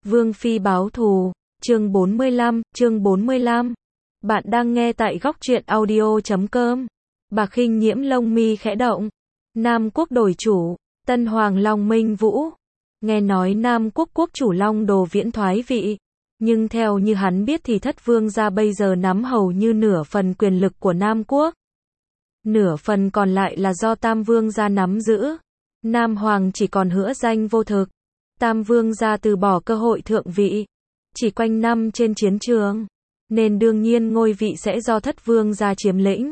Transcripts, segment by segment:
Vương Phi báo thù, chương 45. Bạn đang nghe tại góc truyện audio.com. Bà Khinh Nhiễm lông mi khẽ động. Nam quốc đổi chủ, Tân Hoàng Long Minh Vũ. Nghe nói Nam quốc quốc chủ Long Đồ Viễn thoái vị. Nhưng theo như hắn biết thì Thất Vương gia bây giờ nắm hầu như nửa phần quyền lực của Nam quốc. Nửa phần còn lại là do Tam Vương gia nắm giữ. Nam Hoàng chỉ còn hữu danh vô thực. Tam Vương gia từ bỏ cơ hội thượng vị, chỉ quanh năm trên chiến trường, nên đương nhiên ngôi vị sẽ do Thất Vương gia chiếm lĩnh.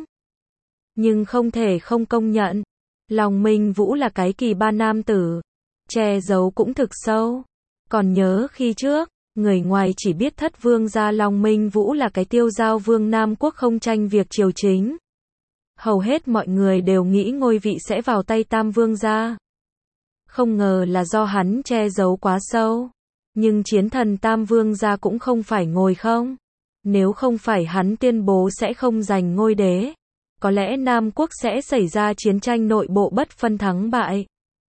Nhưng không thể không công nhận, Long Minh Vũ là cái kỳ ba nam tử, che giấu cũng thực sâu. Còn nhớ khi trước, người ngoài chỉ biết Thất Vương gia Long Minh Vũ là cái tiêu giao vương Nam quốc không tranh việc triều chính. Hầu hết mọi người đều nghĩ ngôi vị sẽ vào tay Tam Vương gia. Không ngờ là do hắn che giấu quá sâu. Nhưng chiến thần Tam Vương gia cũng không phải ngồi không. Nếu không phải hắn tuyên bố sẽ không giành ngôi đế, có lẽ Nam quốc sẽ xảy ra chiến tranh nội bộ bất phân thắng bại.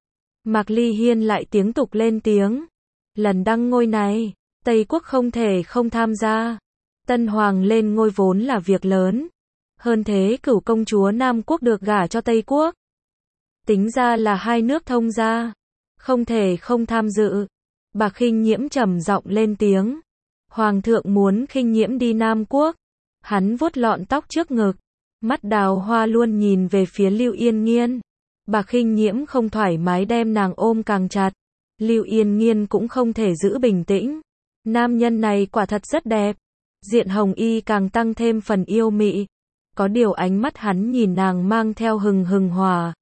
Mạc Ly Hiên lại tiếng tục lên tiếng. Lần đăng ngôi này, Tây quốc không thể không tham gia. Tân Hoàng lên ngôi vốn là việc lớn. Hơn thế cửu công chúa Nam quốc được gả cho Tây quốc. Tính ra là hai nước thông gia, không thể không tham dự. Bà Khinh Nhiễm trầm giọng lên tiếng. Hoàng thượng muốn Khinh Nhiễm đi Nam quốc. Hắn vuốt lọn tóc trước ngực, mắt đào hoa luôn nhìn về phía Lưu Yên Nghiên. Bà Khinh Nhiễm không thoải mái đem nàng ôm càng chặt. Lưu Yên Nghiên cũng không thể giữ bình tĩnh. Nam nhân này quả thật rất đẹp. Diện hồng y càng tăng thêm phần yêu mị. Có điều ánh mắt hắn nhìn nàng mang theo hừng hừng hòa,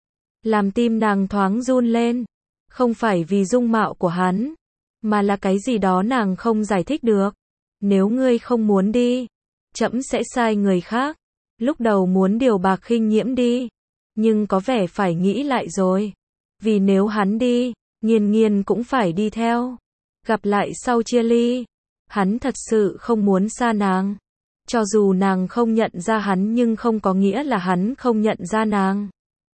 làm tim nàng thoáng run lên. Không phải vì dung mạo của hắn, mà là cái gì đó nàng không giải thích được. Nếu ngươi không muốn đi, trẫm sẽ sai người khác. Lúc đầu muốn điều Bạc Khinh Nhiễm đi, nhưng có vẻ phải nghĩ lại rồi. Vì nếu hắn đi, Nghiên Nghiên cũng phải đi theo. Gặp lại sau chia ly, hắn thật sự không muốn xa nàng. Cho dù nàng không nhận ra hắn nhưng không có nghĩa là hắn không nhận ra nàng.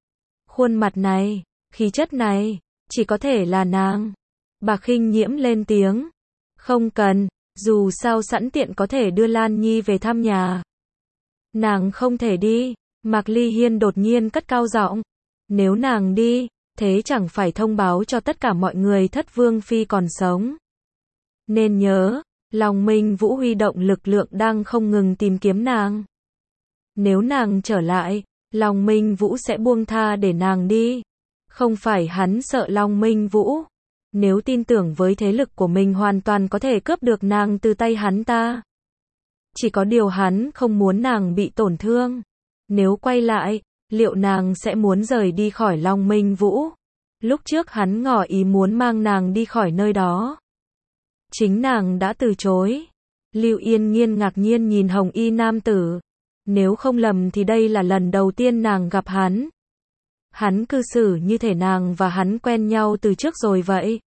Khuôn mặt này, khí chất này, chỉ có thể là nàng. Bà Khinh Nhiễm lên tiếng. Không cần, dù sao sẵn tiện có thể đưa Lan Nhi về thăm nhà. Nàng không thể đi. Mạc Ly Hiên đột nhiên cất cao giọng. Nếu nàng đi, thế chẳng phải thông báo cho tất cả mọi người Thất Vương Phi còn sống. Nên nhớ, Long Minh Vũ huy động lực lượng đang không ngừng tìm kiếm nàng. Nếu nàng trở lại, Long Minh Vũ sẽ buông tha để nàng đi. Không phải hắn sợ Long Minh Vũ. Nếu tin tưởng với thế lực của mình hoàn toàn có thể cướp được nàng từ tay hắn ta. Chỉ có điều hắn không muốn nàng bị tổn thương. Nếu quay lại, liệu nàng sẽ muốn rời đi khỏi Long Minh Vũ? Lúc trước hắn ngỏ ý muốn mang nàng đi khỏi nơi đó. Chính nàng đã từ chối. Lưu Yên Nghiên ngạc nhiên nhìn hồng y nam tử. Nếu không lầm thì đây là lần đầu tiên nàng gặp hắn. Hắn cư xử như thể nàng và hắn quen nhau từ trước rồi vậy.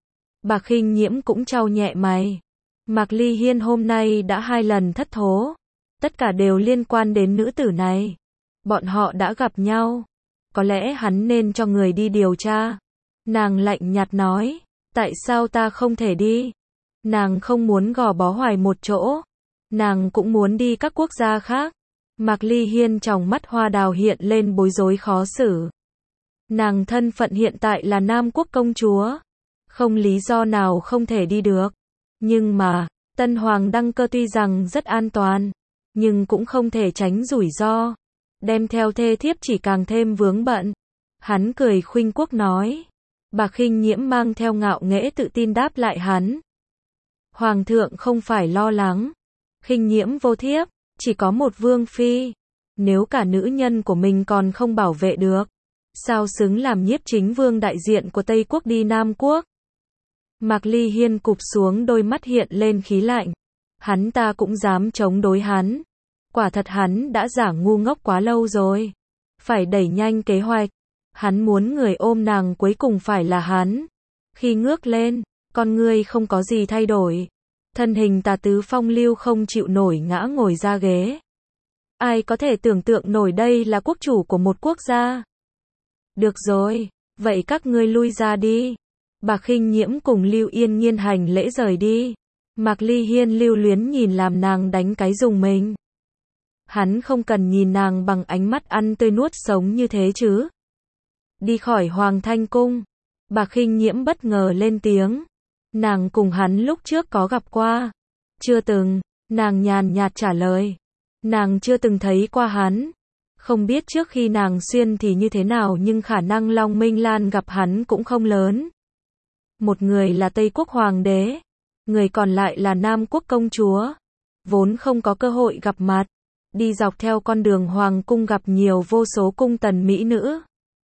Bà Khinh Nhiễm cũng chau nhẹ mày. Mạc Ly Hiên hôm nay đã 2 lần thất thố. Tất cả đều liên quan đến nữ tử này. Bọn họ đã gặp nhau. Có lẽ hắn nên cho người đi điều tra. Nàng lạnh nhạt nói. Tại sao ta không thể đi? Nàng không muốn gò bó hoài một chỗ. Nàng cũng muốn đi các quốc gia khác. Mạc Ly Hiên trong mắt hoa đào hiện lên bối rối khó xử. Nàng thân phận hiện tại là Nam quốc công chúa. Không lý do nào không thể đi được. Nhưng mà, Tân Hoàng đăng cơ tuy rằng rất an toàn, nhưng cũng không thể tránh rủi ro. Đem theo thê thiếp chỉ càng thêm vướng bận. Hắn cười khuynh quốc nói. Bà Khinh Nhiễm mang theo ngạo nghễ tự tin đáp lại hắn. Hoàng thượng không phải lo lắng. Khinh Nhiễm vô thiếp, chỉ có một vương phi. Nếu cả nữ nhân của mình còn không bảo vệ được, sao xứng làm nhiếp chính vương đại diện của Tây quốc đi Nam quốc? Mạc Ly Hiên cụp xuống đôi mắt hiện lên khí lạnh. Hắn ta cũng dám chống đối hắn. Quả thật hắn đã giả ngu ngốc quá lâu rồi. Phải đẩy nhanh kế hoạch. Hắn muốn người ôm nàng cuối cùng phải là hắn. Khi ngước lên, con ngươi không có gì thay đổi. Thân hình tà tứ phong lưu không chịu nổi ngã ngồi ra ghế. Ai có thể tưởng tượng nổi đây là quốc chủ của một quốc gia? Được rồi, vậy các ngươi lui ra đi. Bạc Khinh Nhiễm cùng Lưu Yên Nhiên hành lễ rời đi. Mạc Ly Hiên lưu luyến nhìn làm nàng đánh cái dùng mình. Hắn không cần nhìn nàng bằng ánh mắt ăn tươi nuốt sống như thế chứ. Đi khỏi Hoàng Thanh Cung, Bạc Khinh Nhiễm bất ngờ lên tiếng. Nàng cùng hắn lúc trước có gặp qua. Chưa từng, nàng nhàn nhạt trả lời. Nàng chưa từng thấy qua hắn. Không biết trước khi nàng xuyên thì như thế nào nhưng khả năng Long Minh Lan gặp hắn cũng không lớn. Một người là Tây Quốc Hoàng đế, người còn lại là Nam Quốc công chúa. Vốn không có cơ hội gặp mặt. Đi dọc theo con đường Hoàng cung gặp nhiều vô số cung tần mỹ nữ.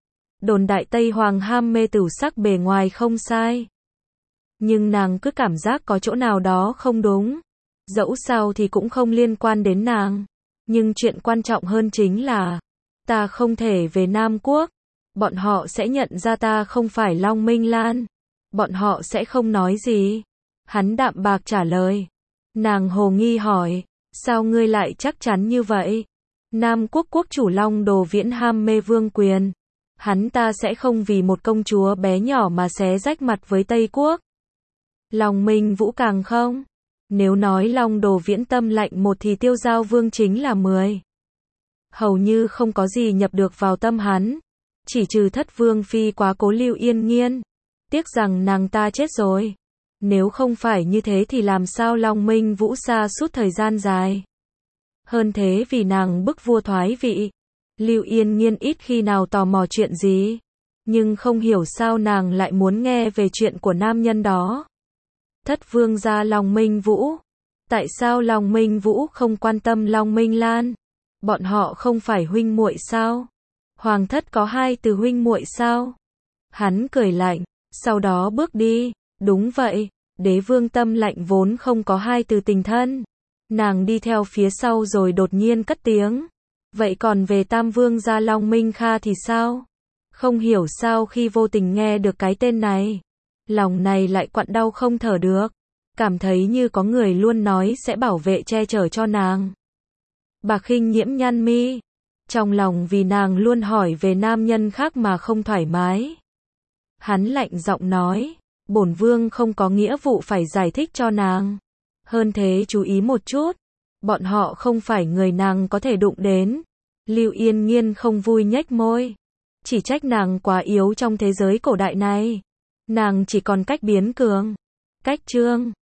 Đồn đại Tây Hoàng ham mê tửu sắc bề ngoài không sai. Nhưng nàng cứ cảm giác có chỗ nào đó không đúng. Dẫu sao thì cũng không liên quan đến nàng. Nhưng chuyện quan trọng hơn chính là ta không thể về Nam Quốc. Bọn họ sẽ nhận ra ta không phải Long Minh Lan. Bọn họ sẽ không nói gì. Hắn đạm bạc trả lời. Nàng hồ nghi hỏi. Sao ngươi lại chắc chắn như vậy? Nam Quốc quốc chủ Long Đồ Viễn ham mê vương quyền. Hắn ta sẽ không vì một công chúa bé nhỏ mà xé rách mặt với Tây Quốc. Long Minh Vũ càng không. Nếu nói Long Đồ Viễn tâm lạnh một thì Tiêu Giao Vương chính là 10. Hầu như không có gì nhập được vào tâm hắn. Chỉ trừ Thất Vương phi quá cố Lưu Yên Nhiên. Tiếc rằng nàng ta chết rồi. Nếu không phải như thế thì làm sao Long Minh Vũ xa suốt thời gian dài. Hơn thế vì nàng bức vua thoái vị. Lưu Yên Nhiên ít khi nào tò mò chuyện gì. Nhưng không hiểu sao nàng lại muốn nghe về chuyện của nam nhân đó. Thất vương gia Long Minh Vũ. Tại sao Long Minh Vũ không quan tâm Long Minh Lan? Bọn họ không phải huynh muội sao? Hoàng thất có hai từ huynh muội sao? Hắn cười lạnh, sau đó bước đi. Đúng vậy, đế vương tâm lạnh vốn không có hai từ tình thân. Nàng đi theo phía sau rồi đột nhiên cất tiếng. Vậy còn về tam vương gia Long Minh Kha thì sao? Không hiểu sao khi vô tình nghe được cái tên này. Lòng này lại quặn đau không thở được. Cảm thấy như có người luôn nói sẽ bảo vệ che chở cho nàng. Bạc Khinh Nhiễm nhăn mi. Trong lòng vì nàng luôn hỏi về nam nhân khác mà không thoải mái. Hắn lạnh giọng nói. Bổn vương không có nghĩa vụ phải giải thích cho nàng. Hơn thế chú ý một chút. Bọn họ không phải người nàng có thể đụng đến. Lưu Yên Nhiên không vui nhếch môi. Chỉ trách nàng quá yếu trong thế giới cổ đại này. Nàng chỉ còn cách biến cường. Cách trương.